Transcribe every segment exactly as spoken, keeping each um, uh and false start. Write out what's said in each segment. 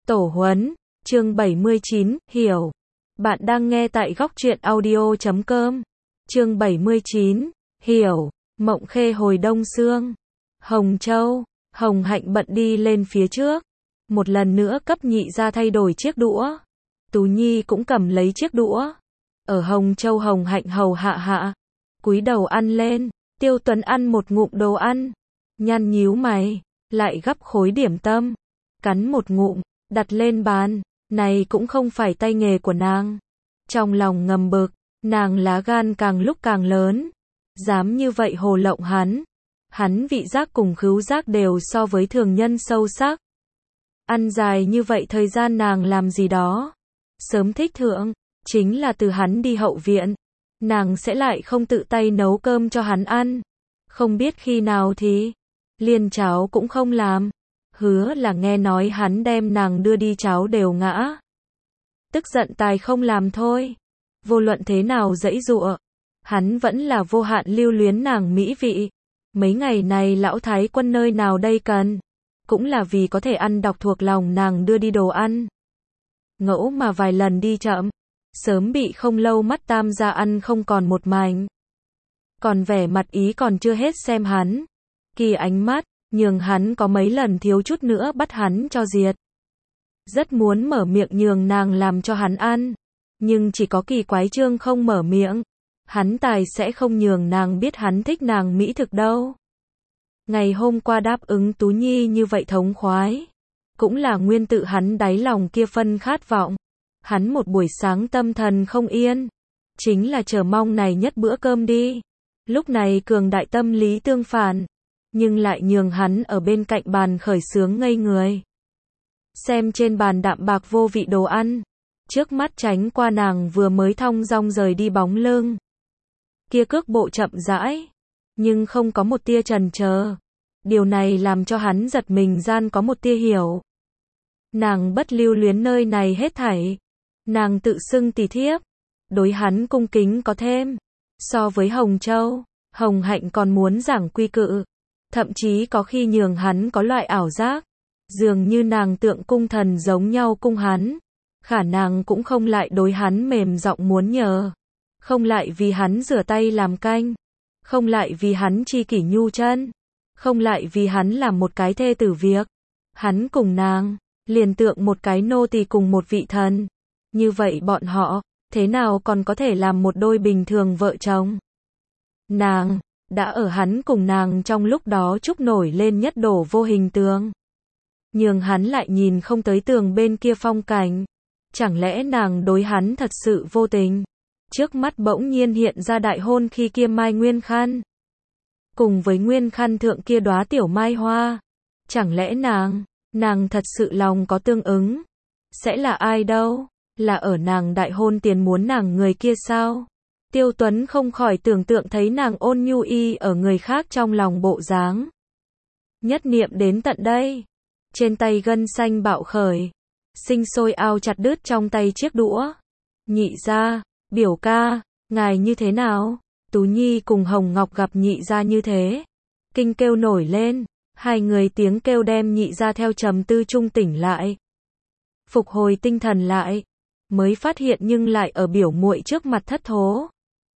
Tổ huấn, chương bảy mươi chín, hiểu. Bạn đang nghe tại góc truyện audio chấm com. Chương bảy mươi chín, hiểu. Mộng Khê hồi đông sương. Hồng Châu, Hồng Hạnh bận đi lên phía trước. Một lần nữa cấp nhị ra thay đổi chiếc đũa. Tú Nhi cũng cầm lấy chiếc đũa. Ở Hồng Châu Hồng Hạnh hầu hạ hạ. Cúi đầu ăn lên. Tiêu Tuấn ăn một ngụm đồ ăn. Nhăn nhíu mày. Lại gắp khối điểm tâm. Cắn một ngụm. Đặt lên bàn. Này cũng không phải tay nghề của nàng. Trong lòng ngầm bực. Nàng lá gan càng lúc càng lớn. Dám như vậy hồ lộng hắn. Hắn vị giác cùng khứu giác đều so với thường nhân sâu sắc. Ăn dài như vậy thời gian nàng làm gì đó. Sớm thích thượng. Chính là từ hắn đi hậu viện. Nàng sẽ lại không tự tay nấu cơm cho hắn ăn. Không biết khi nào thì. Liền cháo cũng không làm. Hứa là nghe nói hắn đem nàng đưa đi cháo đều ngã. Tức giận tài không làm thôi. Vô luận thế nào dãy dụa. Hắn vẫn là vô hạn lưu luyến nàng mỹ vị. Mấy ngày này lão thái quân nơi nào đây cần. Cũng là vì có thể ăn đọc thuộc lòng nàng đưa đi đồ ăn. Ngẫu mà vài lần đi chậm. Sớm bị không lâu mắt tam gia ăn không còn một mảnh. Còn vẻ mặt ý còn chưa hết xem hắn. Kỳ ánh mắt. Nhường hắn có mấy lần thiếu chút nữa bắt hắn cho diệt. Rất muốn mở miệng nhường nàng làm cho hắn ăn. Nhưng chỉ có Kỳ Quái Trương không mở miệng. Hắn tài sẽ không nhường nàng biết hắn thích nàng mỹ thực đâu. Ngày hôm qua đáp ứng Tú Nhi như vậy thống khoái. Cũng là nguyên tự hắn đáy lòng kia phân khát vọng. Hắn một buổi sáng tâm thần không yên. Chính là chờ mong này nhất bữa cơm đi. Lúc này cường đại tâm lý tương phản. Nhưng lại nhường hắn ở bên cạnh bàn khởi sướng ngây người. Xem trên bàn đạm bạc vô vị đồ ăn. Trước mắt tránh qua nàng vừa mới thong dong rời đi bóng lưng. Kia cước bộ chậm rãi. Nhưng không có một tia chần chờ. Điều này làm cho hắn giật mình gian có một tia hiểu. Nàng bất lưu luyến nơi này hết thảy. Nàng tự xưng tỳ thiếp. Đối hắn cung kính có thêm. So với Hồng Châu, Hồng Hạnh còn muốn giảng quy cự. Thậm chí có khi nhường hắn có loại ảo giác. Dường như nàng tượng cung thần giống nhau cung hắn. Khả nàng cũng không lại đối hắn mềm giọng muốn nhờ. Không lại vì hắn rửa tay làm canh. Không lại vì hắn chi kỷ nhu chân. Không lại vì hắn làm một cái thê tử việc. Hắn cùng nàng, liền tượng một cái nô tỳ cùng một vị thần. Như vậy bọn họ, thế nào còn có thể làm một đôi bình thường vợ chồng? Nàng đã ở hắn cùng nàng trong lúc đó trúc nổi lên nhất đổ vô hình tường. Nhường hắn lại nhìn không tới tường bên kia phong cảnh. Chẳng lẽ nàng đối hắn thật sự vô tình? Trước mắt bỗng nhiên hiện ra đại hôn khi kia mai nguyên khăn. Cùng với nguyên khăn thượng kia đóa tiểu mai hoa. Chẳng lẽ nàng, nàng thật sự lòng có tương ứng? Sẽ là ai đâu? Là ở nàng đại hôn tiền muốn nàng người kia sao? Tiêu Tuấn không khỏi tưởng tượng thấy nàng ôn nhu y ở người khác trong lòng bộ dáng. Nhất niệm đến tận đây. Trên tay gân xanh bạo khởi. Sinh sôi ao chặt đứt trong tay chiếc đũa. Nhị gia, biểu ca, ngài như thế nào? Tú Nhi cùng Hồng Ngọc gặp nhị gia như thế. Kinh kêu nổi lên. Hai người tiếng kêu đem nhị gia theo trầm tư trung tỉnh lại. Phục hồi tinh thần lại. Mới phát hiện nhưng lại ở biểu muội trước mặt thất thố.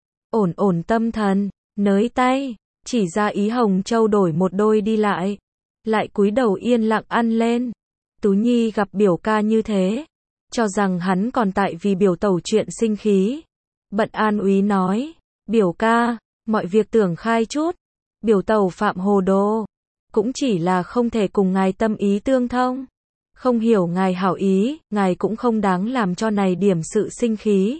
Ổn ổn tâm thần, nới tay, chỉ ra ý Hồng Châu đổi một đôi đi lại. Lại cúi đầu yên lặng ăn lên. Tú Nhi gặp biểu ca như thế. Cho rằng hắn còn tại vì biểu tẩu chuyện sinh khí. Bận an úy nói. Biểu ca, mọi việc tưởng khai chút. Biểu tẩu phạm hồ đồ. Cũng chỉ là không thể cùng ngài tâm ý tương thông. Không hiểu ngài hảo ý, ngài cũng không đáng làm cho này điểm sự sinh khí.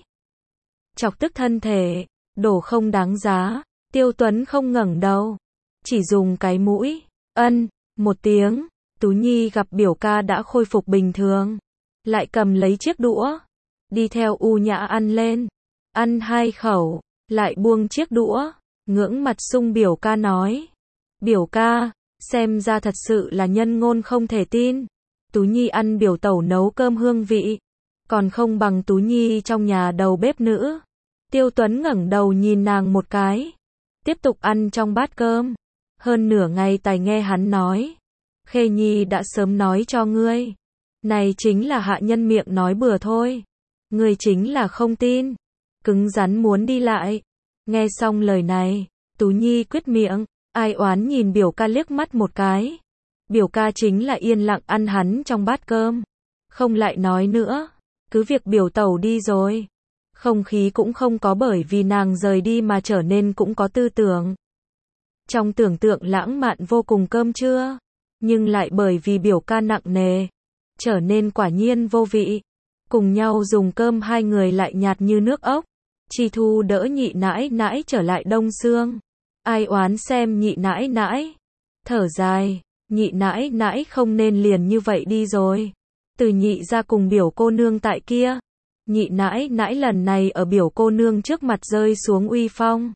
Chọc tức thân thể. Đồ không đáng giá. Tiêu Tuấn không ngẩng đầu. Chỉ dùng cái mũi. Ân, một tiếng. Tú Nhi gặp biểu ca đã khôi phục bình thường. Lại cầm lấy chiếc đũa. Đi theo u nhã ăn lên. Ăn hai khẩu. Lại buông chiếc đũa. Ngưỡng mặt sung biểu ca nói. Biểu ca, xem ra thật sự là nhân ngôn không thể tin. Tú Nhi ăn biểu tẩu nấu cơm hương vị. Còn không bằng Tú Nhi trong nhà đầu bếp nữ. Tiêu Tuấn ngẩng đầu nhìn nàng một cái. Tiếp tục ăn trong bát cơm. Hơn nửa ngày tài nghe hắn nói. Khê Nhi đã sớm nói cho ngươi. Này chính là hạ nhân miệng nói bừa thôi. Người chính là không tin. Cứng rắn muốn đi lại. Nghe xong lời này, Tú Nhi quyết miệng, ai oán nhìn biểu ca liếc mắt một cái. Biểu ca chính là yên lặng ăn hắn trong bát cơm. Không lại nói nữa. Cứ việc biểu tẩu đi rồi. Không khí cũng không có bởi vì nàng rời đi mà trở nên cũng có tư tưởng. Trong tưởng tượng lãng mạn vô cùng cơm trưa. Nhưng lại bởi vì biểu ca nặng nề. Trở nên quả nhiên vô vị. Cùng nhau dùng cơm hai người lại nhạt như nước ốc. Chi Thu đỡ nhị nãi nãi trở lại Đông Sương. Ai oán xem nhị nãi nãi. Thở dài, nhị nãi nãi không nên liền như vậy đi rồi. Từ nhị ra cùng biểu cô nương tại kia. Nhị nãi nãi lần này ở biểu cô nương trước mặt rơi xuống uy phong.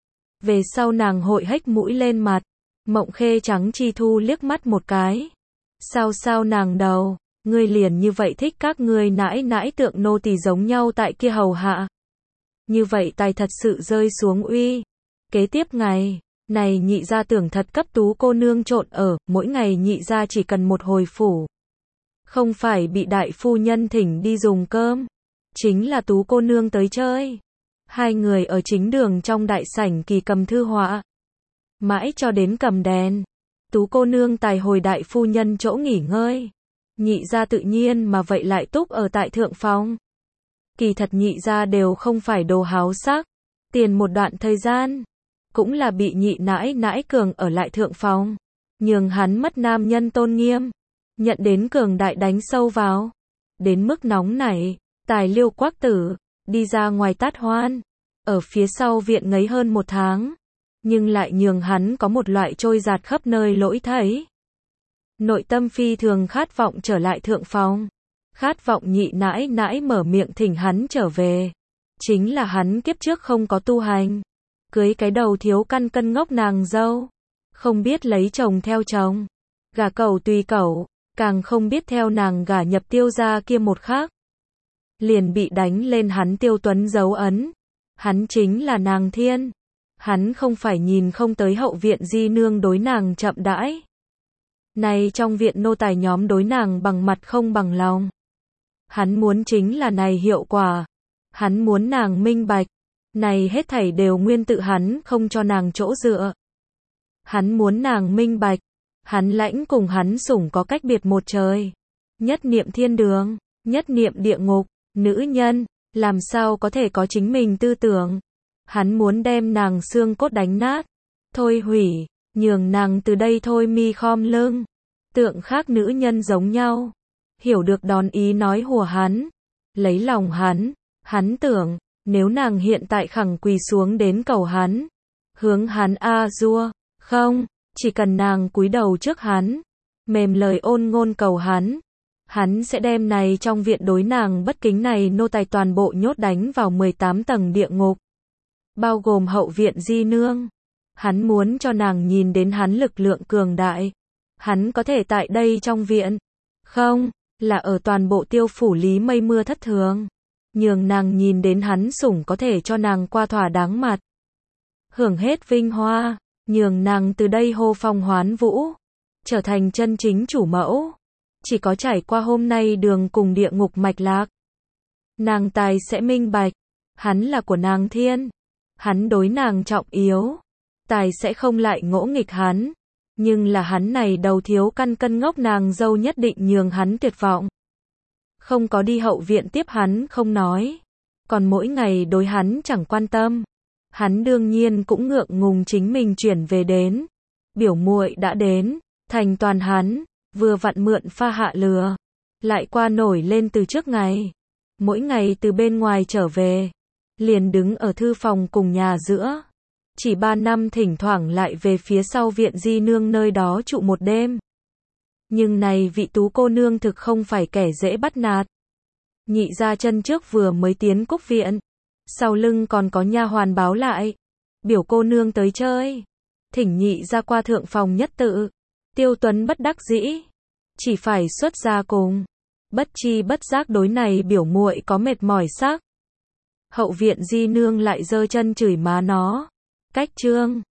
Về sau nàng hội hếch mũi lên mặt. Mộng Khê trắng Chi Thu liếc mắt một cái. Sao sao nàng đầu, ngươi liền như vậy thích các ngươi nãi nãi tượng nô tỳ giống nhau tại kia hầu hạ. Như vậy tài thật sự rơi xuống uy. Kế tiếp ngày, này nhị gia tưởng thật cấp Tú cô nương trộn ở, mỗi ngày nhị gia chỉ cần một hồi phủ. Không phải bị đại phu nhân thỉnh đi dùng cơm. Chính là Tú cô nương tới chơi. Hai người ở chính đường trong đại sảnh kỳ cầm thư họa. Mãi cho đến cầm đèn. Tú cô nương tài hồi đại phu nhân chỗ nghỉ ngơi. Nhị gia tự nhiên mà vậy lại túc ở tại thượng phòng. Kỳ thật nhị gia đều không phải đồ háo sắc. Tiền một đoạn thời gian. Cũng là bị nhị nãi nãi cường ở lại thượng phòng. Nhường hắn mất nam nhân tôn nghiêm. Nhận đến cường đại đánh sâu vào. Đến mức nóng nảy. Tài liêu quắc tử. Đi ra ngoài tát hoan. Ở phía sau viện ngấy hơn một tháng. Nhưng lại nhường hắn có một loại trôi giạt khắp nơi lỗi thấy. Nội tâm phi thường khát vọng trở lại thượng phòng. Khát vọng nhị nãi nãi mở miệng thỉnh hắn trở về. Chính là hắn kiếp trước không có tu hành. Cưới cái đầu thiếu căn cân ngốc nàng dâu. Không biết lấy chồng theo chồng. Gả cẩu tùy cẩu. Càng không biết theo nàng gả nhập Tiêu gia kia một khác. Liền bị đánh lên hắn Tiêu Tuấn dấu ấn. Hắn chính là nàng thiên. Hắn không phải nhìn không tới hậu viện di nương đối nàng chậm đãi. Này trong viện nô tài nhóm đối nàng bằng mặt không bằng lòng. Hắn muốn chính là này hiệu quả. Hắn muốn nàng minh bạch. Này hết thảy đều nguyên tự hắn không cho nàng chỗ dựa. Hắn muốn nàng minh bạch. Hắn lãnh cùng hắn sủng có cách biệt một trời. Nhất niệm thiên đường, nhất niệm địa ngục, nữ nhân, làm sao có thể có chính mình tư tưởng. Hắn muốn đem nàng xương cốt đánh nát, thôi hủy, nhường nàng từ đây thôi mi khom lưng. Tượng khác nữ nhân giống nhau. Hiểu được đón ý nói hùa hắn. Lấy lòng hắn. Hắn tưởng, nếu nàng hiện tại khẳng quỳ xuống đến cầu hắn. Hướng hắn a dua. Không, chỉ cần nàng cúi đầu trước hắn. Mềm lời ôn ngôn cầu hắn. Hắn sẽ đem này trong viện đối nàng bất kính này nô tài toàn bộ nhốt đánh vào mười tám tầng địa ngục. Bao gồm hậu viện di nương. Hắn muốn cho nàng nhìn đến hắn lực lượng cường đại. Hắn có thể tại đây trong viện. Không, là ở toàn bộ Tiêu phủ lý mây mưa thất thường. Nhường nàng nhìn đến hắn sủng có thể cho nàng qua thỏa đáng mặt. Hưởng hết vinh hoa. Nhường nàng từ đây hô phong hoán vũ. Trở thành chân chính chủ mẫu. Chỉ có trải qua hôm nay đường cùng địa ngục mạch lạc. Nàng tài sẽ minh bạch. Hắn là của nàng thiên. Hắn đối nàng trọng yếu. Tài sẽ không lại ngỗ nghịch hắn. Nhưng là hắn này đầu thiếu căn cân ngốc nàng dâu nhất định nhường hắn tuyệt vọng. Không có đi hậu viện tiếp hắn không nói. Còn mỗi ngày đối hắn chẳng quan tâm. Hắn đương nhiên cũng ngượng ngùng chính mình chuyển về đến. Biểu muội đã đến. Thành toàn hắn. Vừa vặn mượn pha hạ lừa. Lại qua nổi lên từ trước ngày. Mỗi ngày từ bên ngoài trở về. Liền đứng ở thư phòng cùng nhà giữa. Chỉ ba năm thỉnh thoảng lại về phía sau viện di nương nơi đó trụ một đêm. Nhưng này vị Tú cô nương thực không phải kẻ dễ bắt nạt. Nhị ra chân trước vừa mới tiến cúc viện. Sau lưng còn có nha hoàn báo lại. Biểu cô nương tới chơi. Thỉnh nhị ra qua thượng phòng nhất tự. Tiêu Tuấn bất đắc dĩ. Chỉ phải xuất ra cùng. Bất chi bất giác đối này biểu muội có mệt mỏi sắc. Hậu viện di nương lại giơ chân chửi má nó. Cách trương.